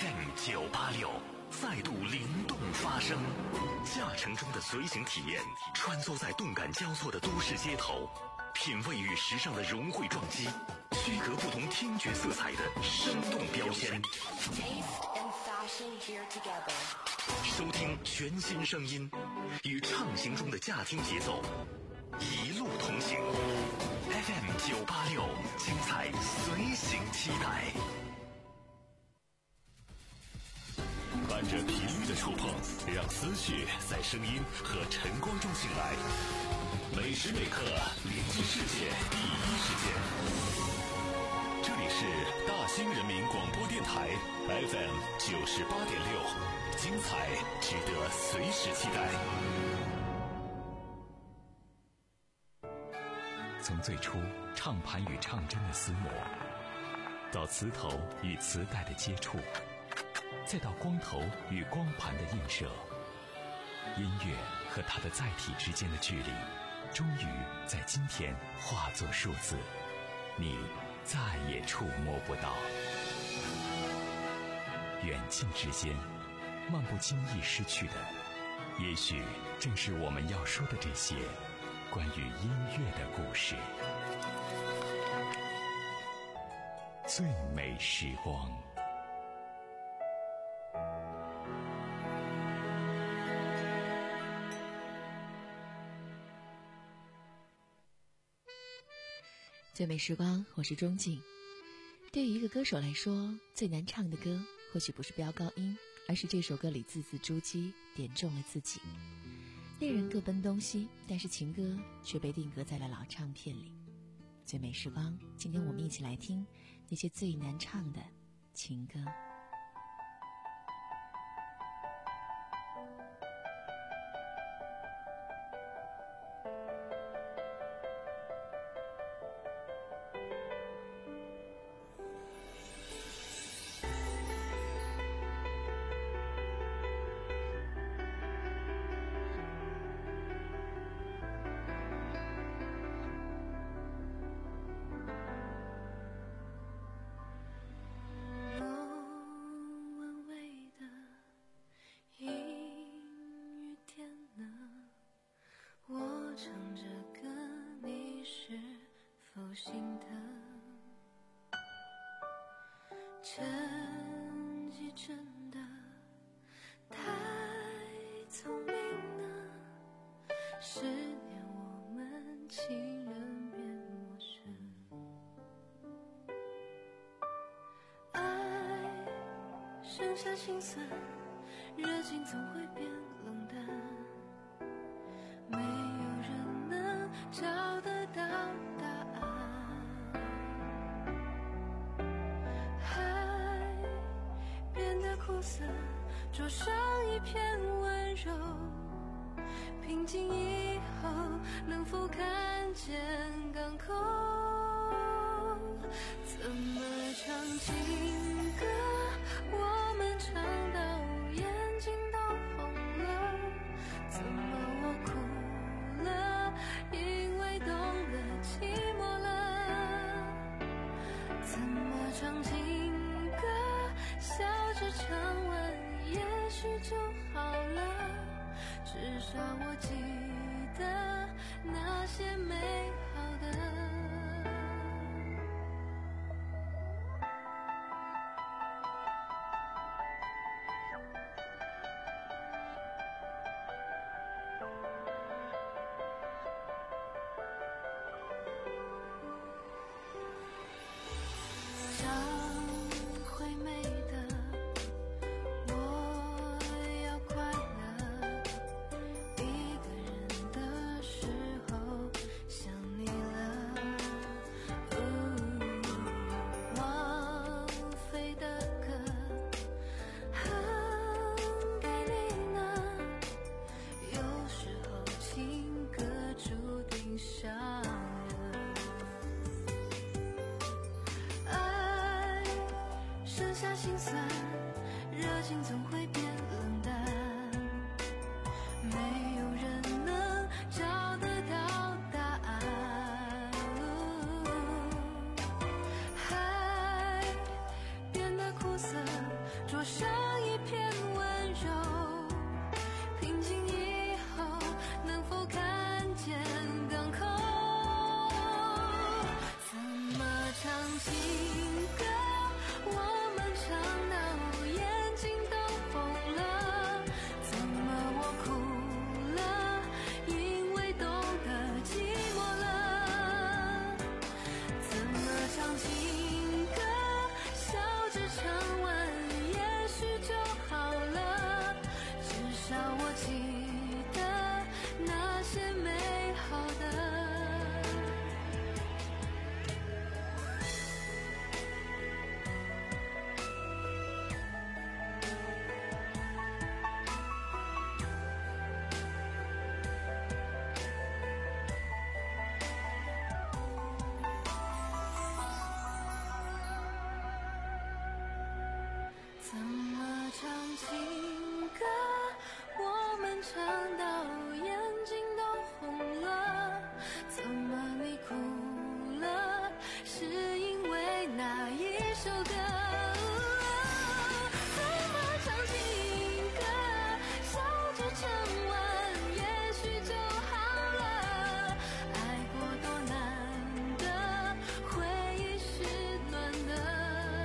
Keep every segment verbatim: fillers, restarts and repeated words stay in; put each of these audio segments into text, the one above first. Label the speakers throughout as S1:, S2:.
S1: F M 九八六再度灵动发声，驾乘中的随行体验，穿梭在动感交错的都市街头，品味与时尚的融汇撞击，区隔不同听觉色彩的生动标签。收听全新声音，与畅行中的驾听节奏，一路同行。F M 九八六，精彩随行期待。伴着频率的触碰，让思绪在声音和晨光中醒来。每时每刻连接世界第一时间。这里是大兴人民广播电台 F M 九十八点六，精彩值得随时期待。从最初唱盘与唱针的厮磨，到磁头与磁带的接触，再到光头与光盘的映射，音乐和它的载体之间的距离，终于在今天化作数字，你再也触摸不到。远近之间，漫不经意失去的，也许正是我们要说的这些关于音乐的故事。最美时光。
S2: 最美时光，我是钟静。对于一个歌手来说，最难唱的歌或许不是飙高音，而是这首歌里字字珠玑，点中了自己。恋人各奔东西，但是情歌却被定格在了老唱片里。最美时光，今天我们一起来听那些最难唱的情歌。
S3: 心酸，热情总会变冷淡，没有人能找得到答案。海变得苦涩，灼伤一片温柔，平静以后能否看见港口？怎么唱情歌？我们唱到眼睛都红了，怎么我哭了？因为懂了，寂寞了。怎么唱情歌？笑着唱完，也许就好了。至少我记得那些美好的。灼伤怎么唱情歌，我们唱到眼睛都红了，怎么你哭了，是因为那一首歌。怎么唱情歌，笑着唱完也许就好了，爱过多难得，回忆是暖的。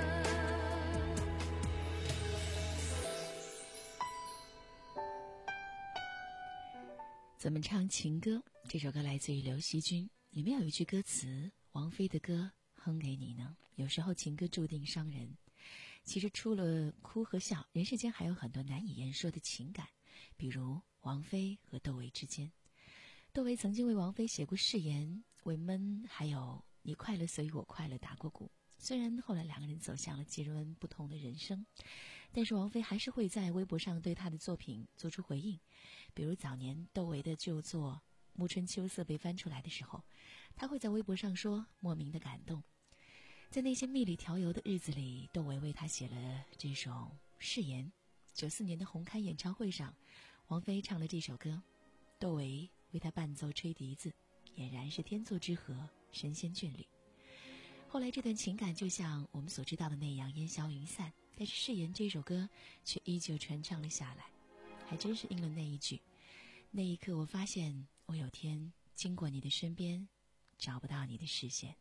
S2: 怎么唱情歌？这首歌来自于刘惜君，里面有一句歌词：王菲的歌哼给你呢。有时候情歌注定伤人。其实除了哭和笑，人世间还有很多难以言说的情感，比如王菲和窦唯之间。窦唯曾经为王菲写过誓言，为闷还有你快乐所以我快乐打过鼓。虽然后来两个人走向了截然不同的人生，但是王菲还是会在微博上对他的作品做出回应。比如早年窦唯的旧作《暮春秋色》被翻出来的时候，他会在微博上说莫名的感动。在那些蜜里调油的日子里，窦唯为他写了这首誓言。九四年的红磡演唱会上，王菲唱了这首歌，窦唯为他伴奏吹笛子，俨然是天作之合，神仙眷侣。后来这段情感就像我们所知道的那样烟消云散，但是誓言这首歌却依旧传唱了下来。还真是应了那一句，那一刻我发现我有天经过你的身边，找不到你的视线。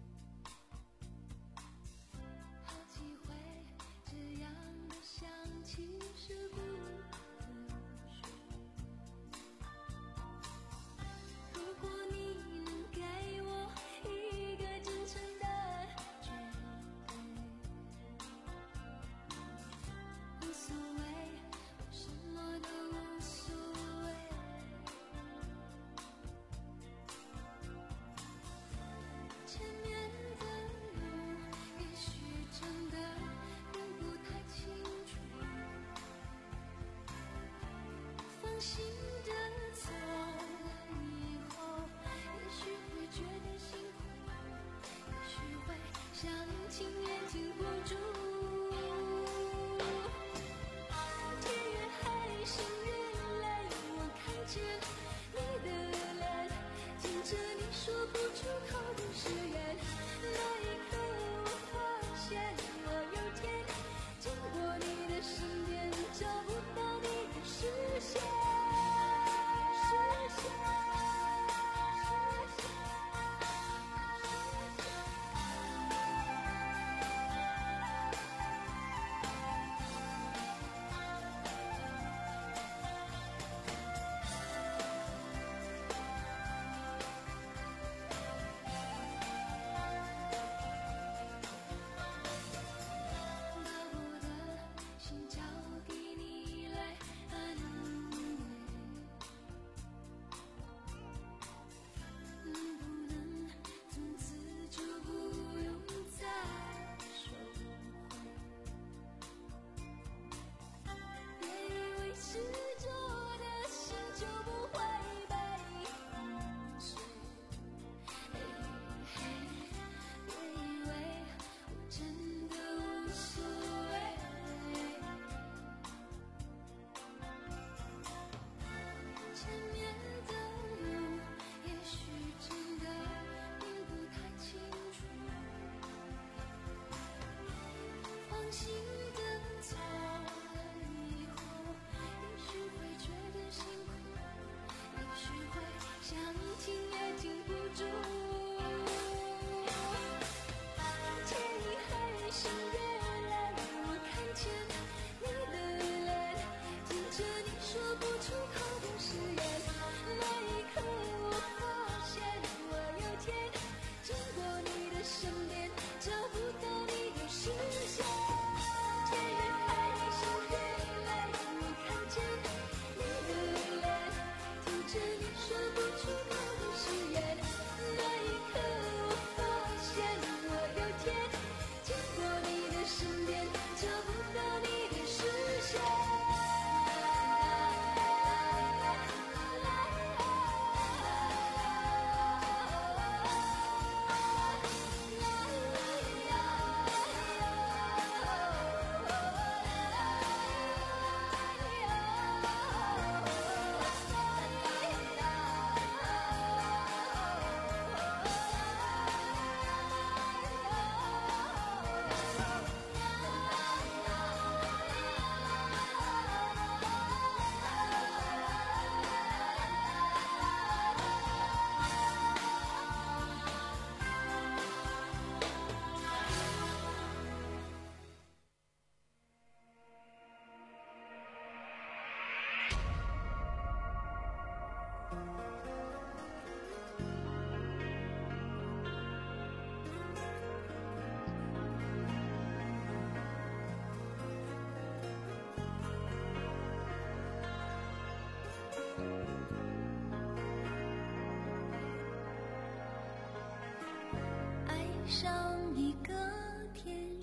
S3: 好几回这样的相亲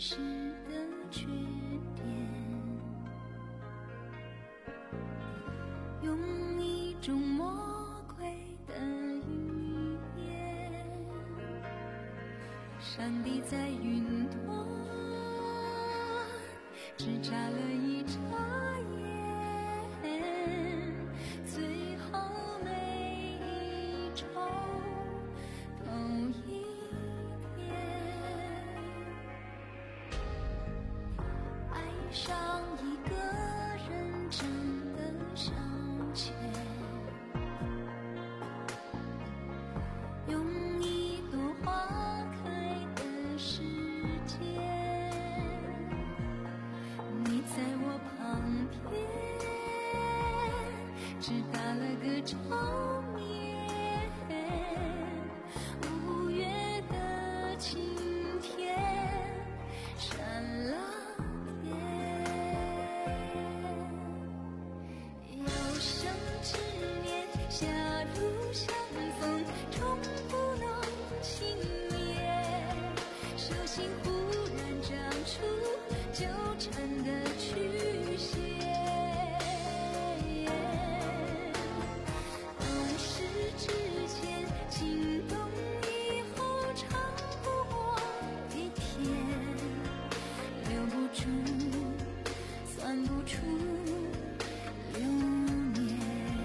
S3: 实的缺点，用一种魔鬼的语言，上帝在云端只眨了一眨眼，最后每一周都一天，爱上一个人真的消遣，用一朵花开的时间，你在我旁边只打了个照面，五月的晴天闪了天，有生之年狭路相逢，终不能幸免，手心忽然长出纠缠的曲线，懂事之前心动，以后长不过一天，留不住算不出流年。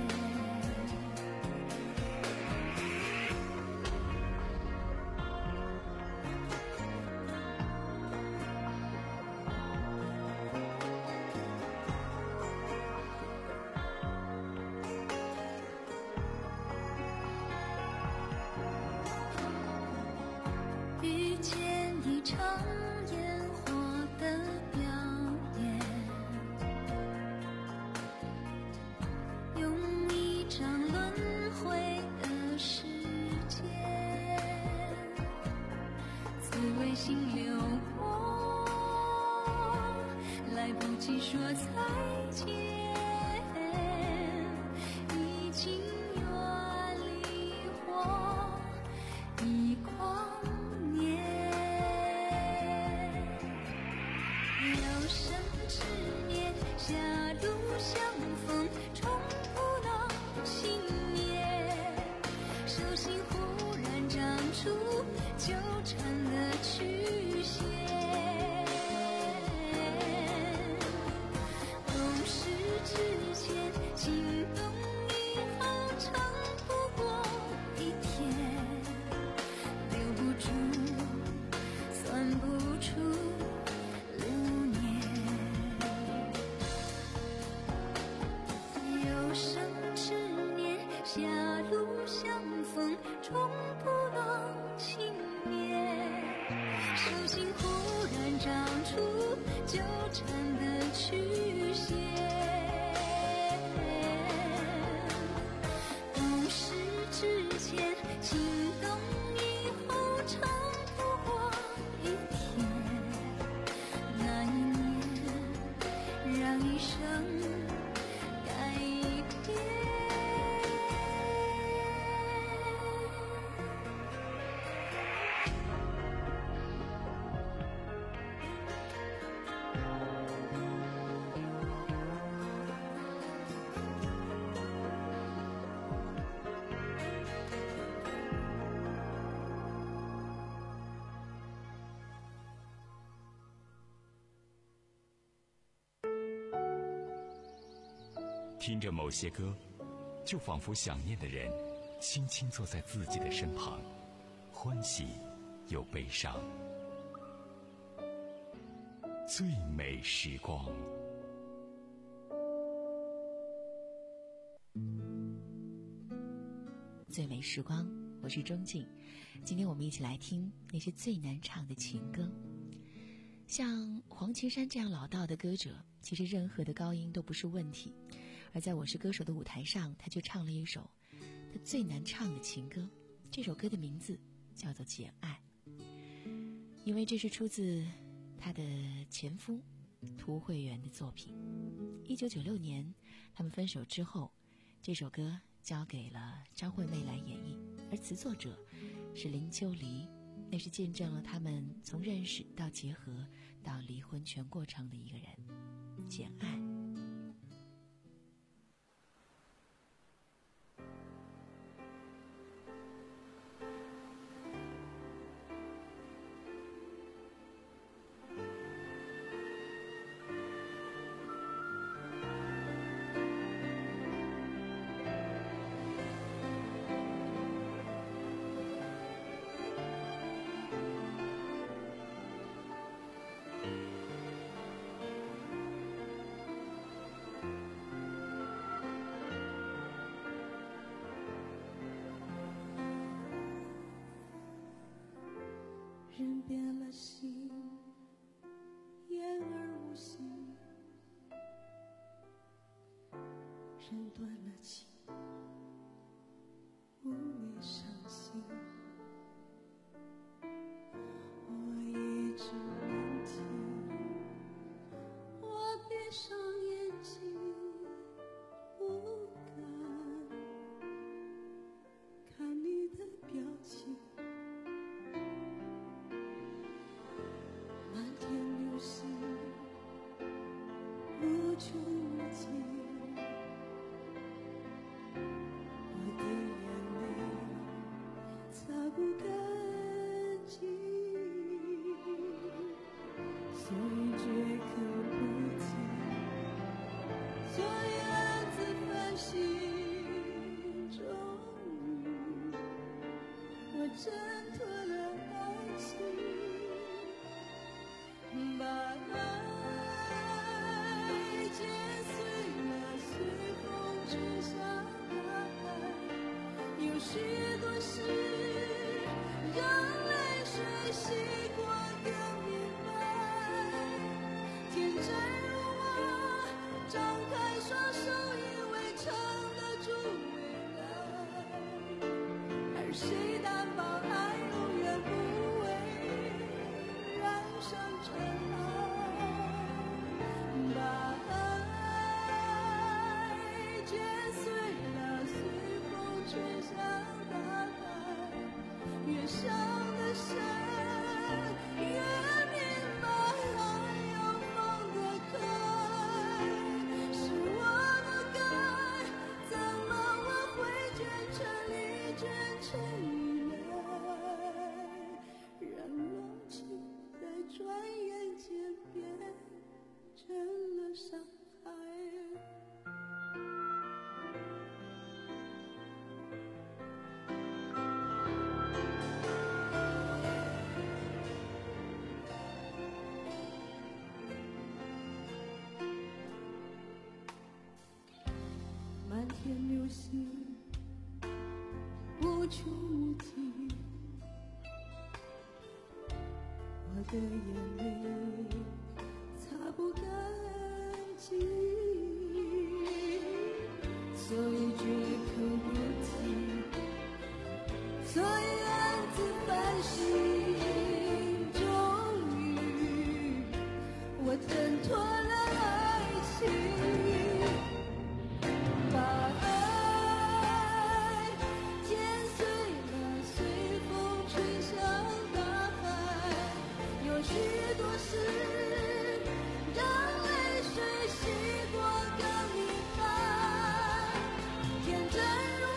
S3: 遇见一场烟火的表演，用一张轮回的时间，滋味心流过，来不及说再见，已经远离我一光年，有生之年狭路相逢，终不能幸免，手心忽然长出纠缠的曲线，懂事之前心动，以后长不过一天，留不住算不出流年，有生之年狭路相逢，终不能幸免，手心忽然长出纠缠的曲线，懂事之前心动，以后长不过一天，那一年让一生改变。
S1: 听着某些歌，就仿佛想念的人轻轻坐在自己的身旁，欢喜又悲伤。最美时光，
S2: 最美时光，我是钟静。今天我们一起来听那些最难唱的情歌。像黄绮珊这样老道的歌者，其实任何的高音都不是问题，而在我是歌手的舞台上，他却唱了一首他最难唱的情歌。这首歌的名字叫做《简爱》，因为这是出自他的前夫涂慧源的作品。一九九六年他们分手之后，这首歌交给了张惠妹来演绎，而词作者是林秋离。 那是见证了他们从认识到结合到离婚全过程的一个人，简爱。
S3: 人变了心，言而无信，人断了情，妩媚伤心。我一直聆听，我闭上眼睛，不敢看你的表情。无穷无尽，我的眼泪擦不干净，所以绝口不提，所以暗自反省。终于，我挣脱了爱情，把爱剪碎了，随风吹向大海。有许多事让泪水洗过更明白。天真如我，张开双手，以为撑得住未来。而谁担保爱永远不会染上尘埃？把爱剪碎了，随风吹向大海。越伤得深，越明白爱要放得开。是我的该，怎么挽回卷成泥卷成雨来，让柔情在转眼间变成了伤害。满天流星，无穷无尽，我的眼泪擦不干净，所以绝口不提，所以暗自反省。终于，我挣脱了爱情，把爱剪碎了，随风吹向大海。有许多事让泪水洗过更明白。天真如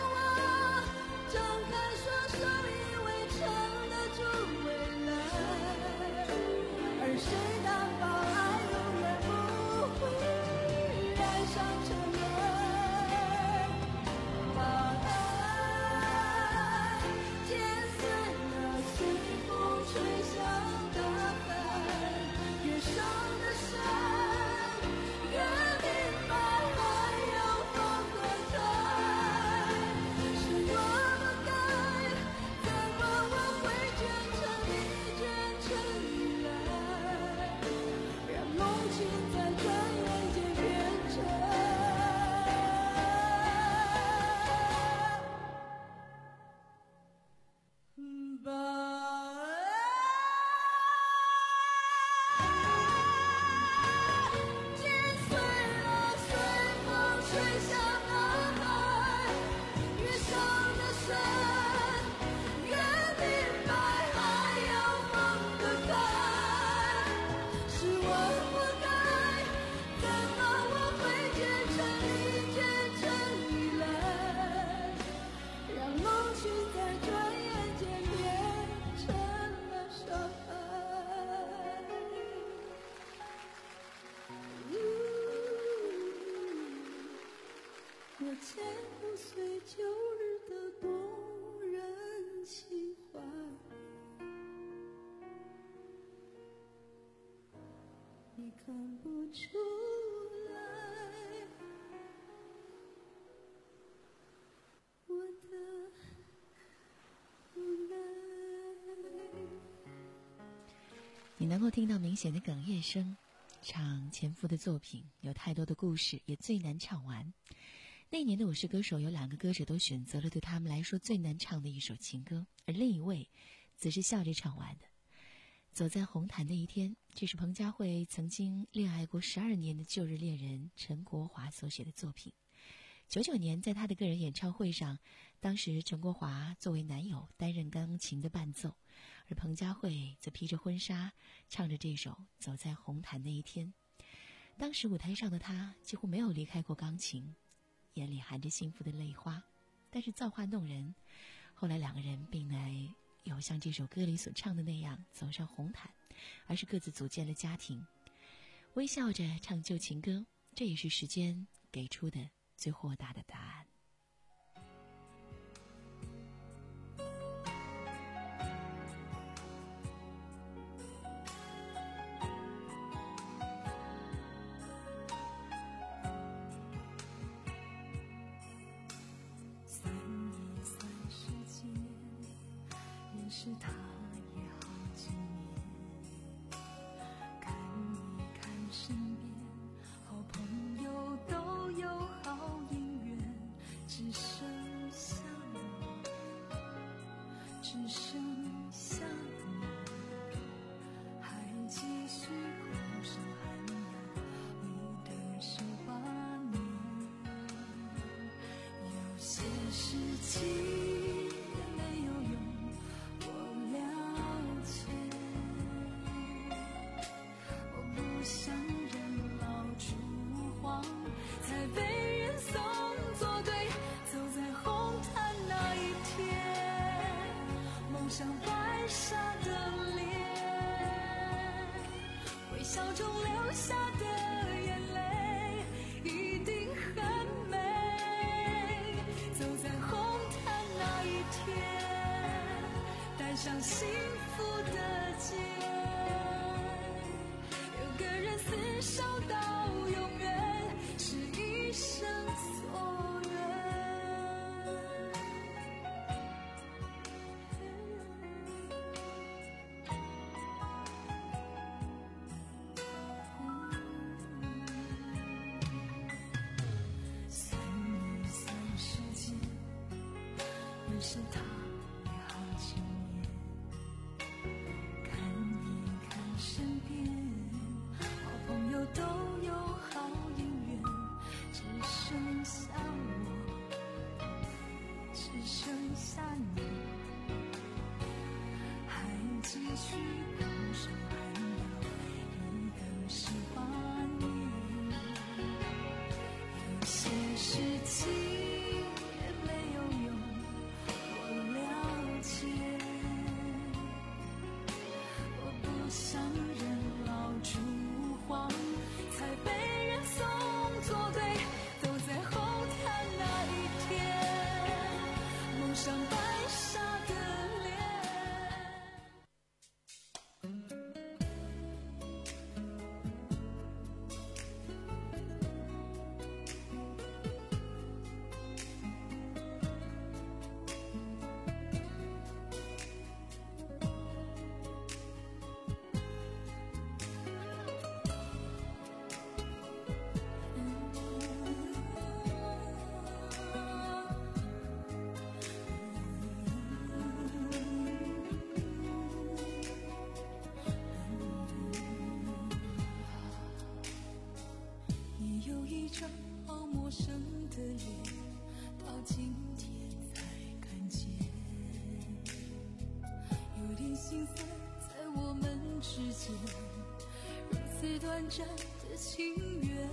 S3: 看不出来，我的无奈。
S2: 你能够听到明显的哽咽声，唱前夫的作品有太多的故事，也最难唱完。那一年的我是歌手，有两个歌者都选择了对他们来说最难唱的一首情歌，而另一位则是笑着唱完的。走在红毯那一天，这是彭佳慧曾经恋爱过十二年的旧日恋人陈国华所写的作品。九九年在他的个人演唱会上，当时陈国华作为男友担任钢琴的伴奏，而彭佳慧则披着婚纱唱着这首《走在红毯那一天》。当时舞台上的他几乎没有离开过钢琴，眼里含着幸福的泪花，但是造化弄人，后来两个人并没有像这首歌里所唱的那样走上红毯，而是各自组建了家庭，微笑着唱旧情歌。这也是时间给出的最豁达的答案。
S3: 算一算时间，认识他也好几年，看一看身边好朋友都有好姻缘，只剩下我，只剩下你，还继续苦守寒窑里的十八年。有些事情没有用，我了解，我不想人老珠黄才被人送作对。走在红毯那一天，梦想白纱的脸，微笑中流下的眼泪一定很美。走在红毯那一天，带上幸福的结，有个人厮守到永远，是一生所愿。算一算时间，认识他也好几年，看一看身边好朋友都有好姻缘，只剩下我，只剩下你，还继续苦守寒窑一个十八年。有些事情也没有用，我了解，我不想人老珠黄才被人送作对。走在红毯那一天，梦想白纱的脸。你有一张好陌生的脸，到今天才看见，有点心酸在我们之间，如此短暂的情缘。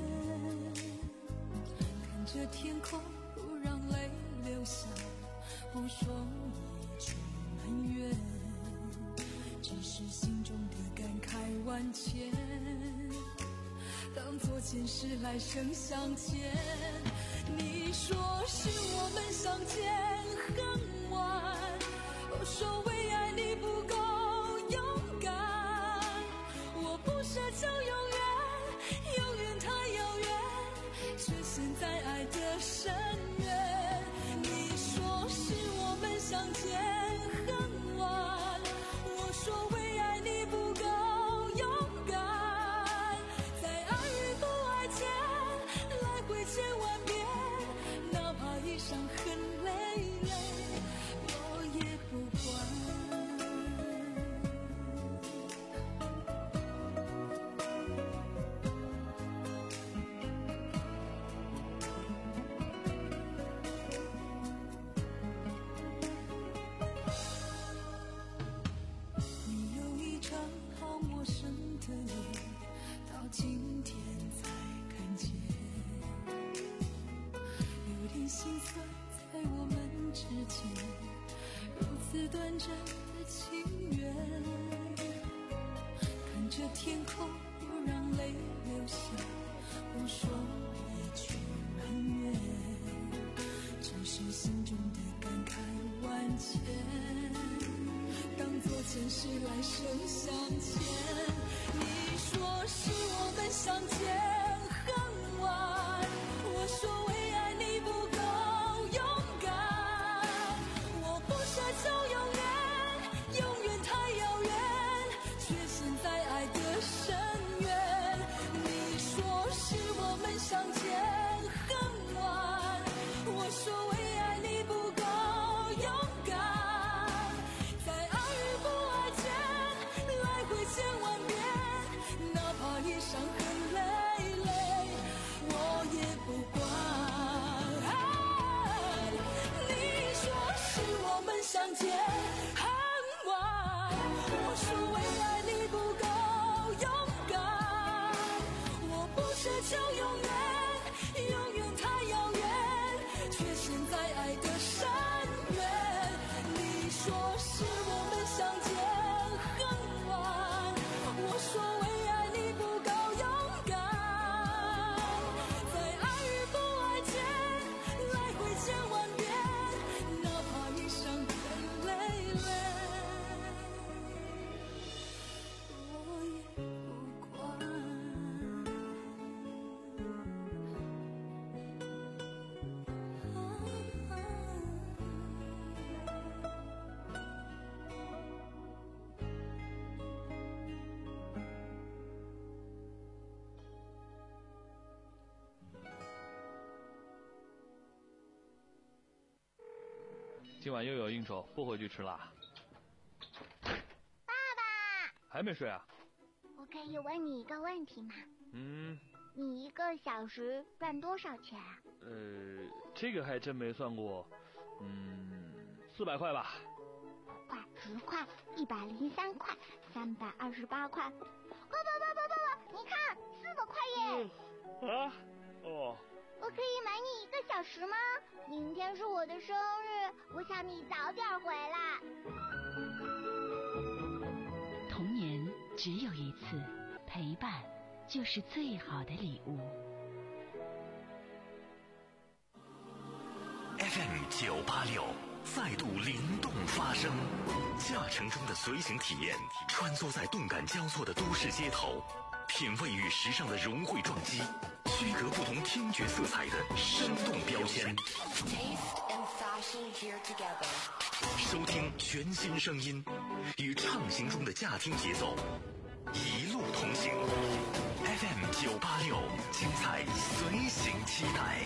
S3: 看着天空不让泪流下，不说一句埋怨，只是心中的感慨万千，当作前世来生相见。你说是我们相见恨晚，我说为爱你不够勇敢，我不奢求永远， 累，我也不管。你有一张好陌生的脸，到今天才看见，有点心酸在我们之间，如此短暂的情缘，看着天空不让泪流下，不说一句埋怨，只是心中的感慨万千，当作前世来生相欠。你说是我们相见恨晚，我说为爱你不够勇敢，我不奢求永远，永远太遥远，却陷在爱的深渊。你说是我们相见恨晚，我说为爱你不够勇敢，在爱与不爱间来回千万遍，哪怕你伤痕累累，我也不管。你说是我们相见恨晚，我说为爱你不够勇敢，我不奢求永远，永远太遥远，却陷在爱的深渊。你说是我们相见恨晚，我说为爱你不够勇敢，在爱与不爱间来回千万遍，哪怕你伤痕累累，我也不管。
S4: 今晚又有应酬，不回去吃啦。
S5: 爸爸，
S4: 还没睡啊？
S5: 我可以问你一个问题吗？
S4: 嗯，
S5: 你一个小时赚多少钱啊？
S4: 呃，这个还真没算过。嗯，四百块吧。
S5: 五块、十块、一百零三块、三百二十八块。爸爸爸爸爸爸，你看，四百块耶！
S4: 啊？哦。
S5: 我可以买你一个小时吗？明天是我的生日，我想你早点回来。
S2: 童年只有一次，陪伴就是最好的礼物。
S1: F M 九八六再度灵动发声，驾乘中的随行体验，穿梭在动感交错的都市街头，品味与时尚的融汇撞击，区隔不同听觉色彩的生动标签。收听全新声音，与畅行中的驾听节奏，一路同行。F M 九八六，精彩随行期待。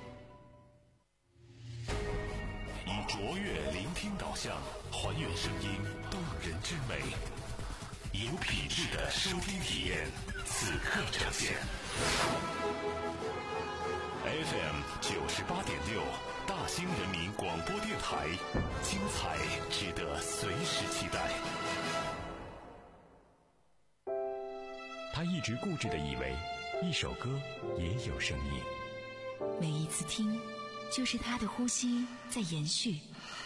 S1: 以卓越聆听导向，还原声音动人之美，有品质的收听体验，此刻呈现。F M 九十八点六，大兴人民广播电台，精彩值得随时期待。他一直固执地以为，一首歌也有生命。
S2: 每一次听，就是他的呼吸在延续。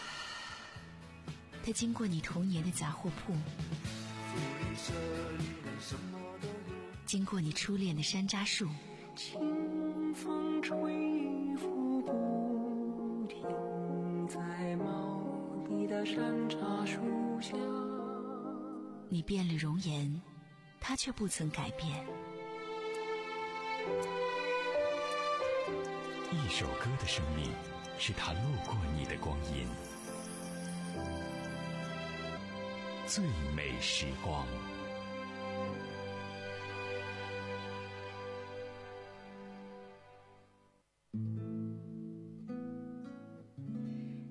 S2: 他经过你童年的杂货铺，经过你初恋的山楂树，
S3: 清风吹拂不停，在茂密的山楂树下。
S2: 你变了容颜，他却不曾改变。
S1: 一首歌的生命，是他路过你的光阴。最美时光。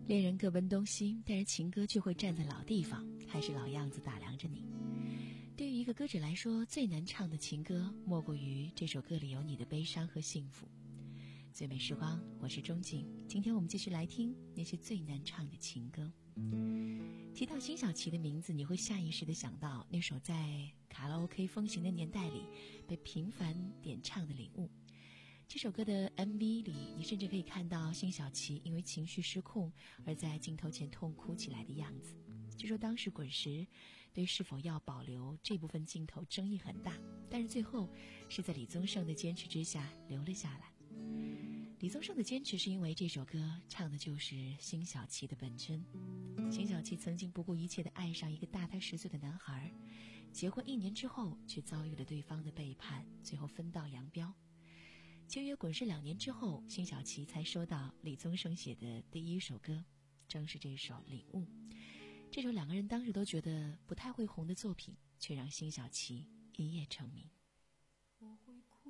S2: 恋人各奔东西，但是情歌却会站在老地方，还是老样子打量着你。对于一个歌者来说，最难唱的情歌莫过于这首歌里有你的悲伤和幸福。最美时光，我是钟静，今天我们继续来听那些最难唱的情歌。提到辛晓琪的名字，你会下意识地想到那首在卡拉 OK 风行的年代里被频繁点唱的《领悟》。这首歌的 M V 里，你甚至可以看到辛晓琪因为情绪失控而在镜头前痛哭起来的样子。据说当时滚石对是否要保留这部分镜头争议很大，但是最后是在李宗盛的坚持之下留了下来。李宗盛的坚持是因为这首歌唱的就是辛晓琪的本真。辛晓琪曾经不顾一切地爱上一个大他十岁的男孩，结婚一年之后却遭遇了对方的背叛，最后分道扬镳。签约滚石两年之后，辛晓琪才收到李宗盛写的第一首歌，正是这首《领悟》。这首两个人当时都觉得不太会红的作品，却让辛晓琪一夜成名。
S3: 我会哭，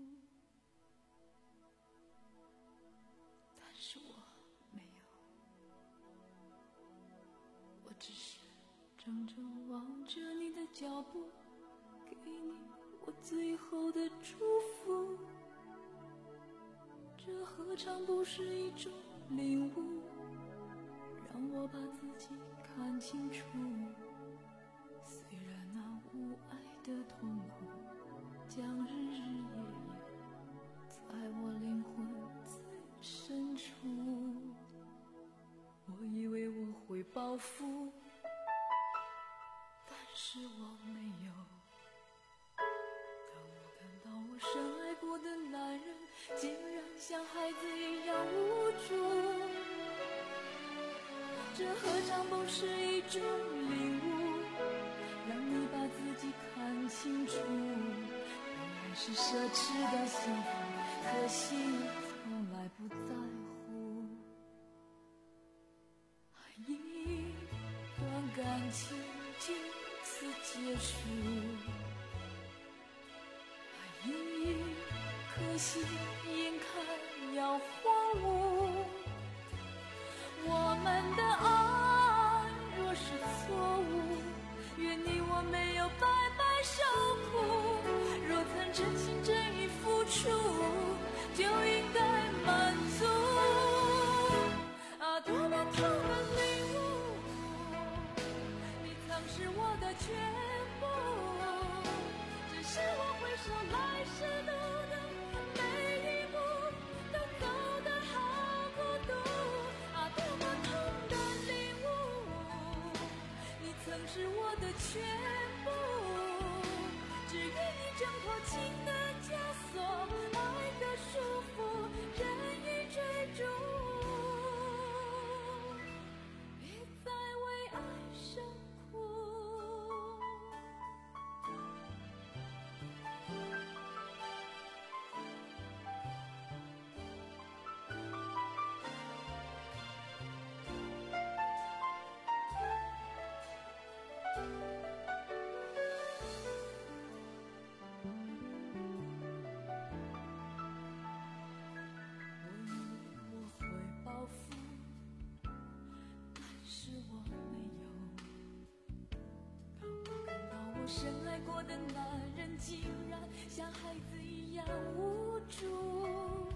S3: 但是我没有，我只是怔怔望着你的脚步，给你我最后的祝福。这何尝不是一种领悟，让我把自己看清楚。虽然那无爱的痛苦将日日夜夜在我灵魂最深处，我以为我会报复，但是我没有。当我看到我深爱过的男人竟然像孩子一样无助，这何尝不是一种领悟，让你把自己看清楚。本来是奢侈的幸福，可惜你从来不在乎。一段感情就此结束，一颗心眼看要荒芜，我们的爱若是错误，愿你我没有白白受苦。若曾真心真意付出，就应该满足。啊，多么痛的领悟，你曾是我的全部，只是我回首来时路的每一步都走得好孤独。啊，多么痛的领悟，你曾是我的全部，只愿意挣脱情的枷锁，爱的束缚，任意追逐，别再为爱生苦。深爱过的男人竟然像孩子一样无助，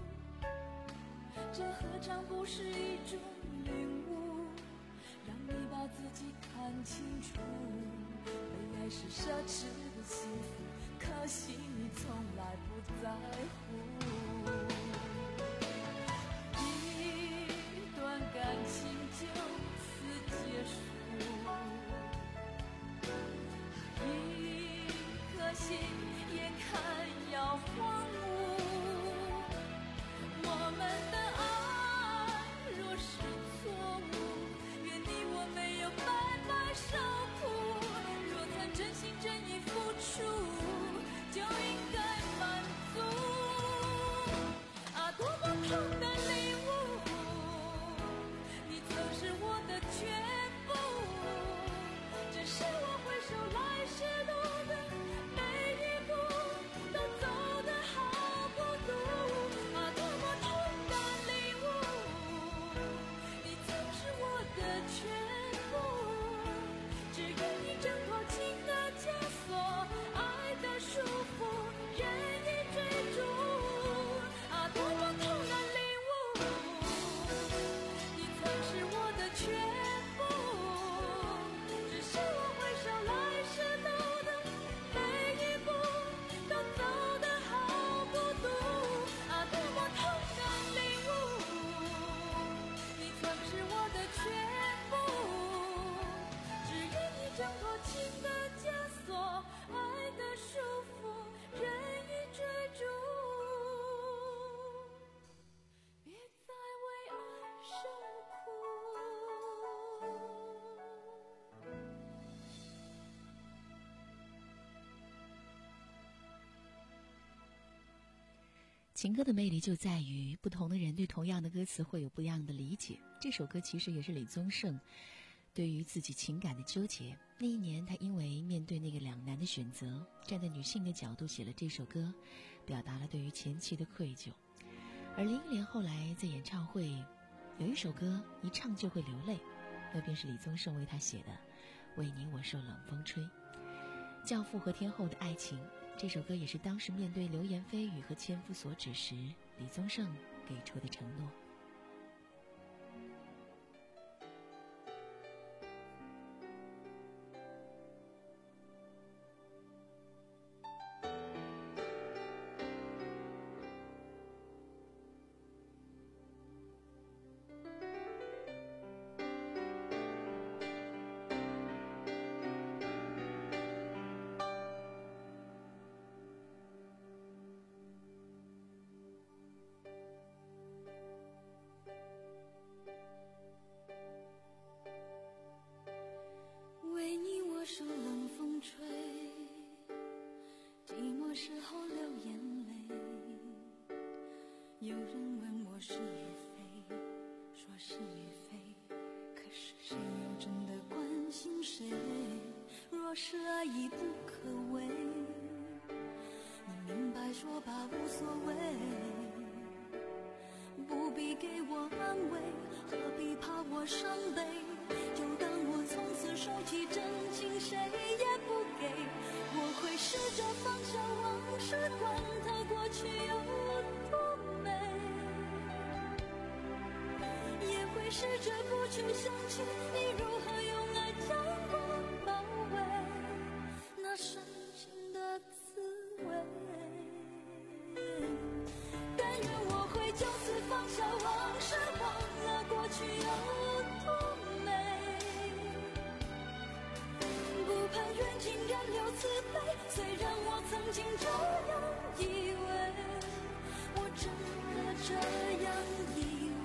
S3: 这何尝不是一种领悟，让你把自己看清楚。被爱是奢侈的幸福，可惜你从来不在乎。一段感情就此结束，心眼看要荒芜，我们的爱若是错误，愿你我没有白白受苦。若曾真心真意付出，就应该满足。
S2: 情歌的魅力就在于不同的人对同样的歌词会有不一样的理解。这首歌其实也是李宗盛对于自己情感的纠结。那一年他因为面对那个两难的选择，站在女性的角度写了这首歌，表达了对于前妻的愧疚。而林忆莲后来在演唱会有一首歌一唱就会流泪，那便是李宗盛为他写的《为你我受冷风吹》。教父和天后的爱情，这首歌也是当时面对流言蜚语和千夫所指时，李宗盛给出的承诺。
S3: 为你我受冷风吹，寂寞时候流眼泪。有人问我是与非，说是与非，可是谁又真的关心谁？若是爱已不可为，你明白说吧无所谓，不必给我安慰，何必怕我伤悲？就当我从此收起真情，谁也不给。我会试着放下往事，管它过去有多美，也会试着不去想起你如何用爱将我包围，那深情的滋味。但愿我会就此放下往事，忘了过去有多美，不盼缘尽人留慈悲。虽然我曾经这样以为，我真的这样以为。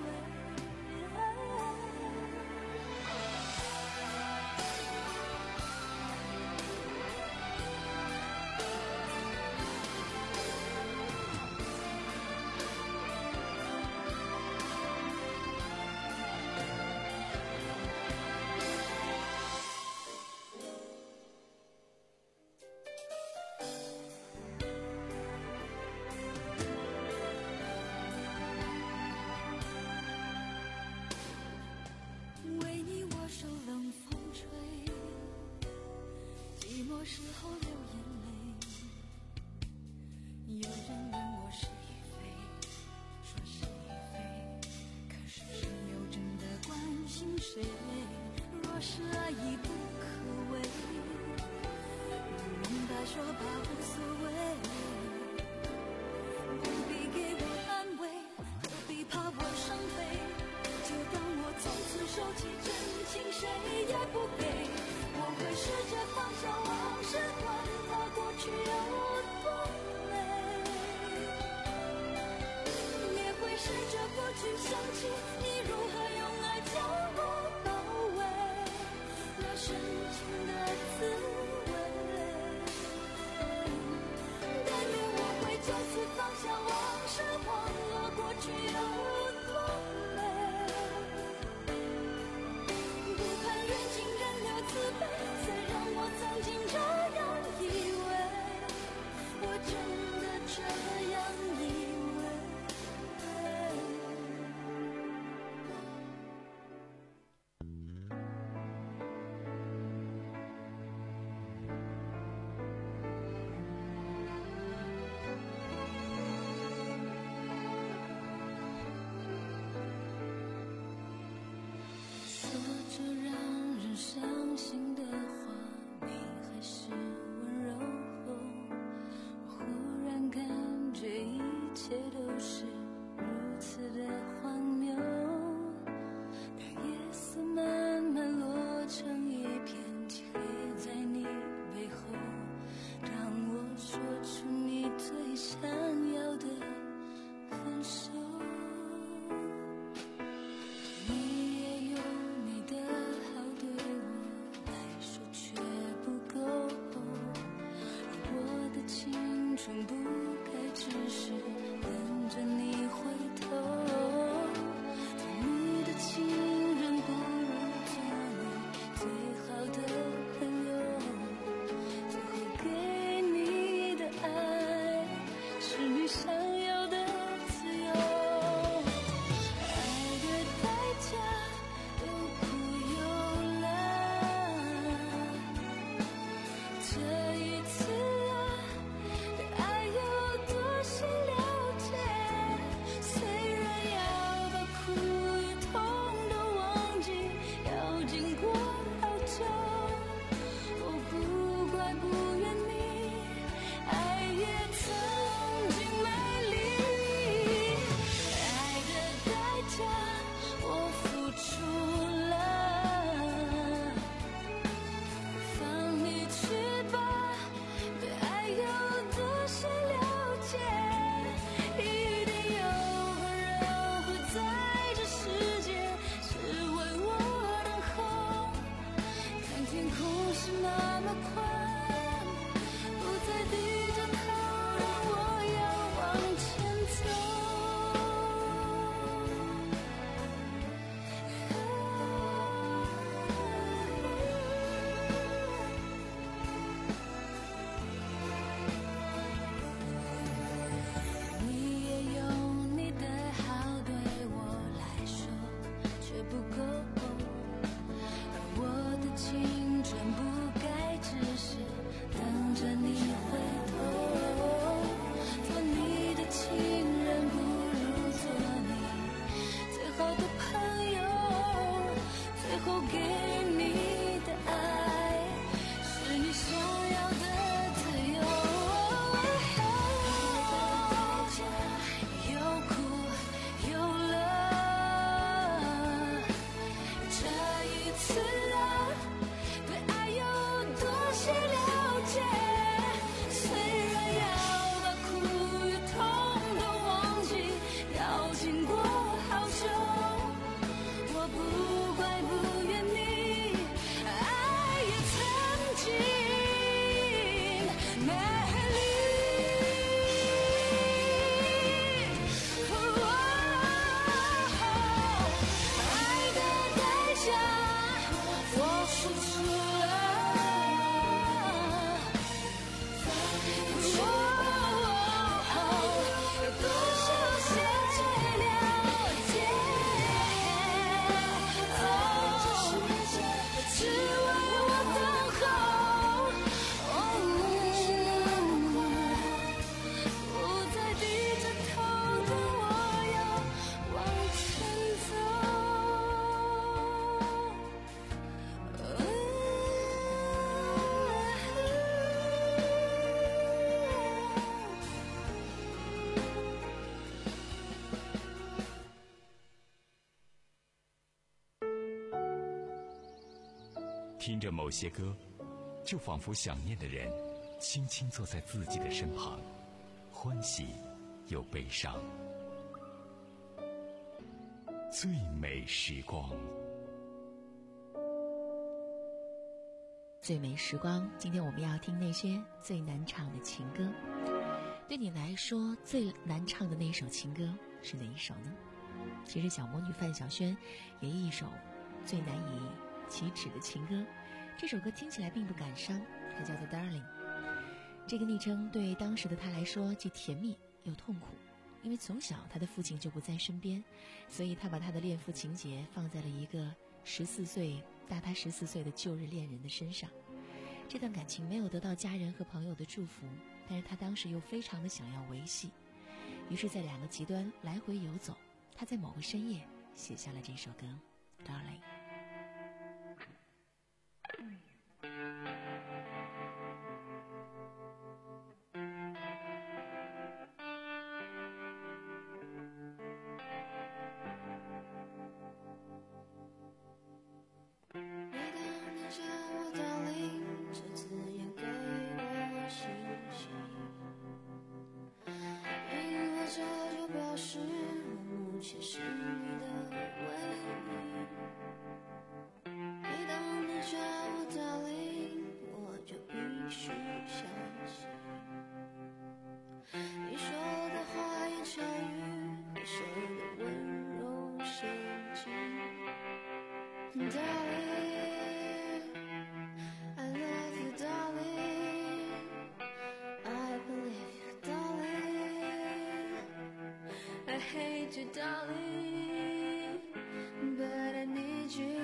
S3: 时候流眼泪，有人问我是与非，说是与非，可是谁又真的关心谁？若是爱已不可为，明白说吧无所谓，不必给我安慰，何必怕我伤悲？就当我从此收起真情，谁也不给。我会试着放下往事，管它过去有多美，也会试着不去想起你如何用爱将我包围，那深情的滋味。但愿我会就此放下往事，忘了过去有多美，不盼缘尽人留慈悲。虽然我曾经这样以为，我真的这样以为。说着让人伤心的话，你还是温柔后，我忽然感觉一切都是如此的荒谬。当夜色慢慢落成一片漆黑在你背后，让我说出你最想要的分手。你也有你的好，对我来说却不够，而我的青春不该只是等着次啊，对爱有多些了解。虽然要把苦与痛都忘记，要经过好久，我不怪不怨你，爱也曾经美丽。爱的代价我付出了，有多少谢谢了解，只为我等候，不再低着头的我要往前走。
S1: 听着某些歌，就仿佛想念的人轻轻坐在自己的身旁，欢喜又悲伤。最美时光，
S2: 最美时光，今天我们要听那些最难唱的情歌。对你来说，最难唱的那首情歌是哪一首呢？其实小魔女范晓萱也一首最难以启齿的情歌，这首歌听起来并不感伤，它叫做 Darling。 这个昵称对当时的她来说既甜蜜又痛苦，因为从小她的父亲就不在身边，所以她把她的恋父情节放在了一个十四岁大她十四岁的旧日恋人的身上。这段感情没有得到家人和朋友的祝福，但是她当时又非常的想要维系，于是在两个极端来回游走，她在某个深夜写下了这首歌 Darling。
S3: You, darling, but I need you.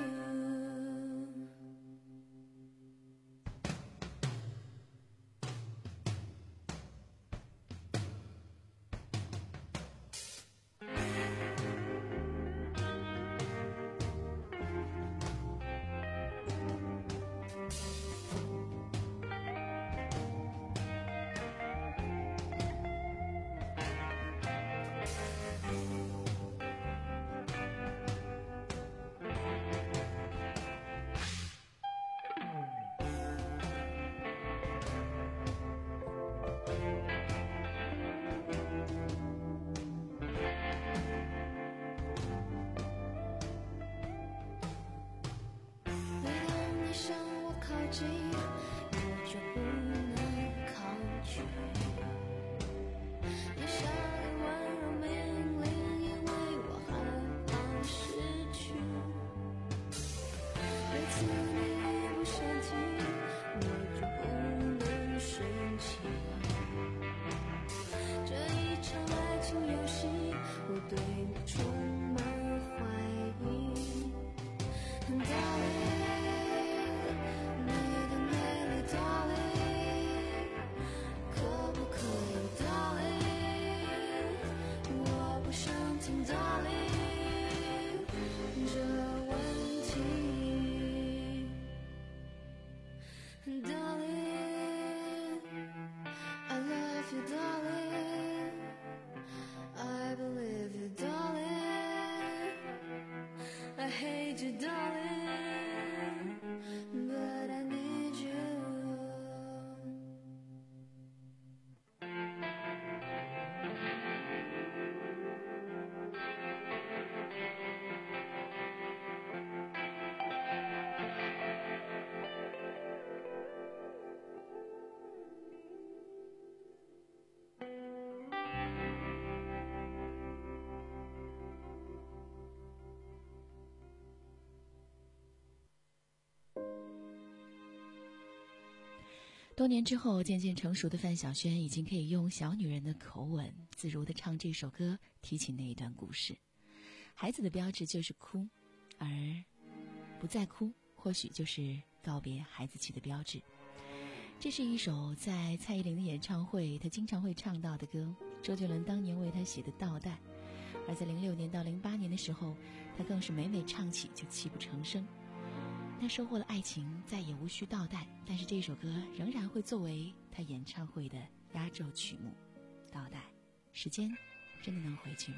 S2: 多年之后，渐渐成熟的范晓萱已经可以用小女人的口吻自如地唱这首歌，提起那一段故事。孩子的标志就是哭，而不再哭或许就是告别孩子气的标志。这是一首在蔡依林的演唱会她经常会唱到的歌，周杰伦当年为她写的倒带，而在零六年到零八年的时候，她更是每每唱起就泣不成声。她收获了爱情，再也无需倒带，但是这首歌仍然会作为她演唱会的压轴曲目。倒带，时间真的能回去吗？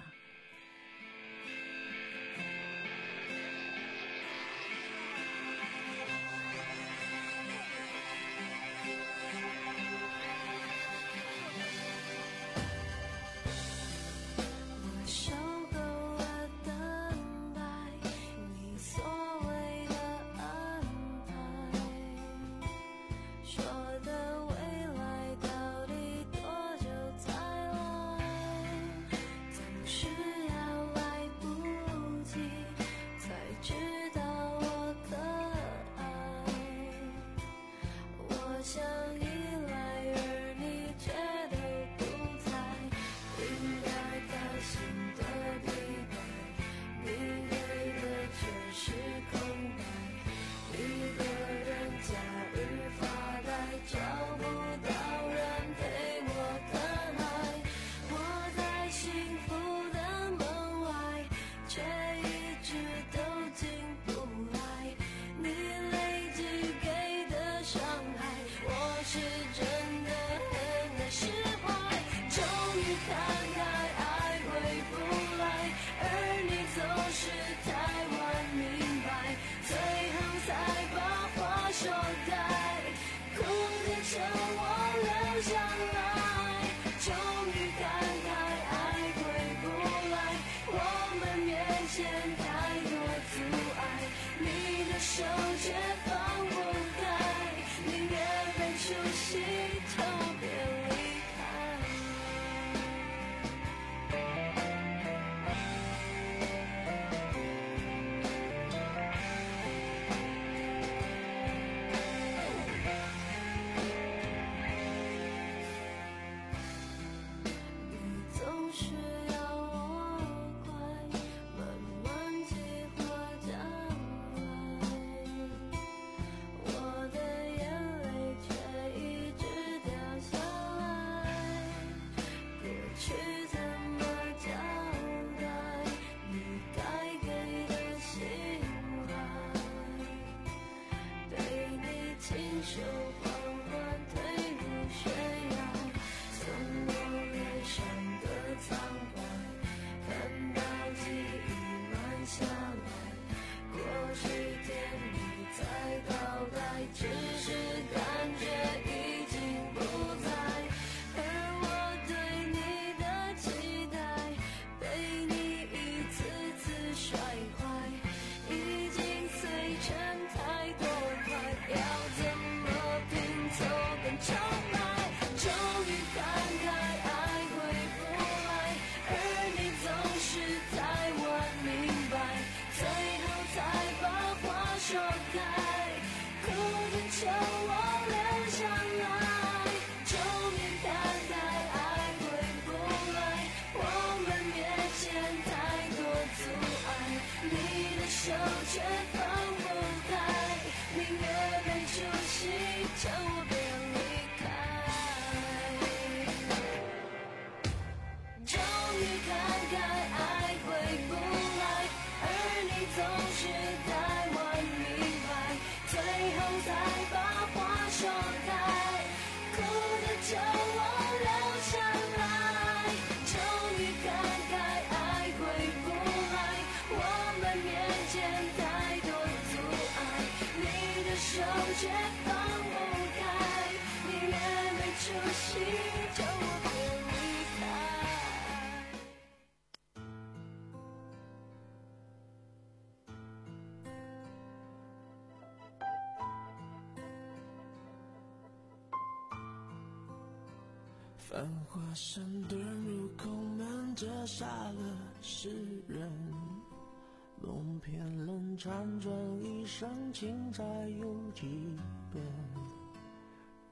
S6: 繁华山遁入空门，折煞了世人。弄偏冷辗转一生，情债有几本？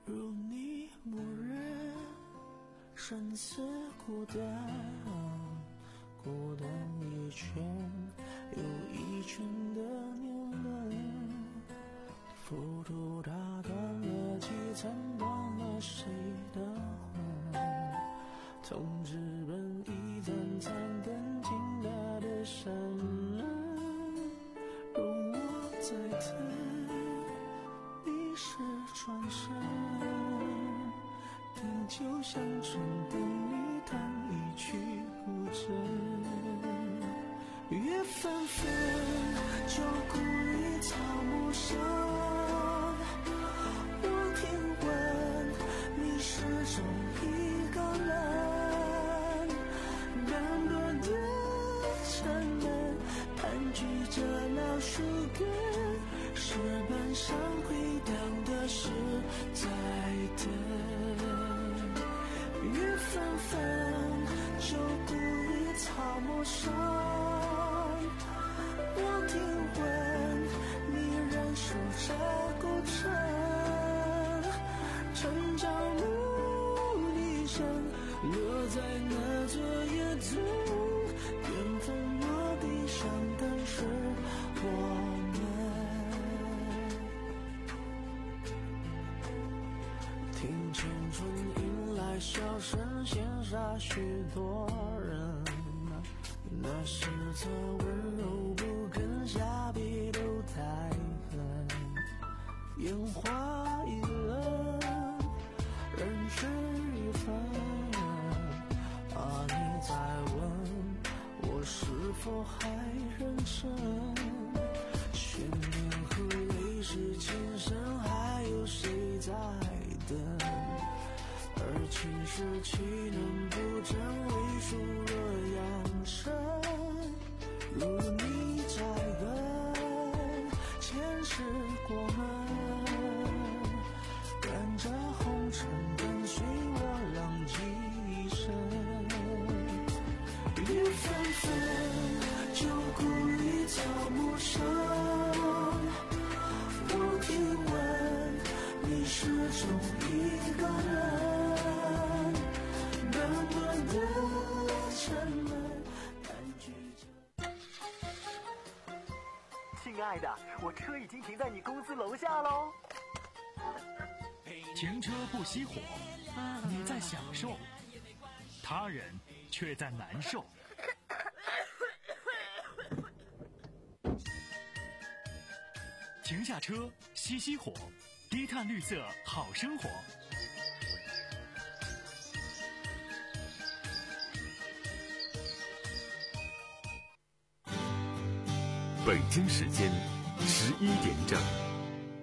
S6: 如你默认，生死孤单，孤单一圈又一圈的年轮，浮屠打断了几层，断了谁的魂，痛直奔一盏盏灯进来的山门，容我再等，你是转身，定就像真等你弹一曲古筝，月纷纷就故意草木深，我听闻你始终一个人，短短的沉闷盘踞着老树根，石板上回荡的是在等，月纷纷就故意草木深，我听闻你仍守着孤城，成长路一生落在那座野村，缘分落地上更是我们，听青春迎来笑声，羡煞许多人，那是侧温柔不肯下笔都太狠，烟花易冷，人事已分，啊你再问我是否还认真，悬念和泪是情深，还有谁在等，而情是岂能不真，为数若扬尘，如你在gần，前世过门，赶着红尘跟随我浪迹一生，月纷纷就故意草木深，我听闻你始终一个人，短短的沉闷盘踞着。
S7: 亲爱的，我车已经停在你公司楼下喽。
S8: 停车不熄火，你在享受，他人却在难受。停下车，熄熄火，低碳绿色好生活。
S1: 北京时间十一点整。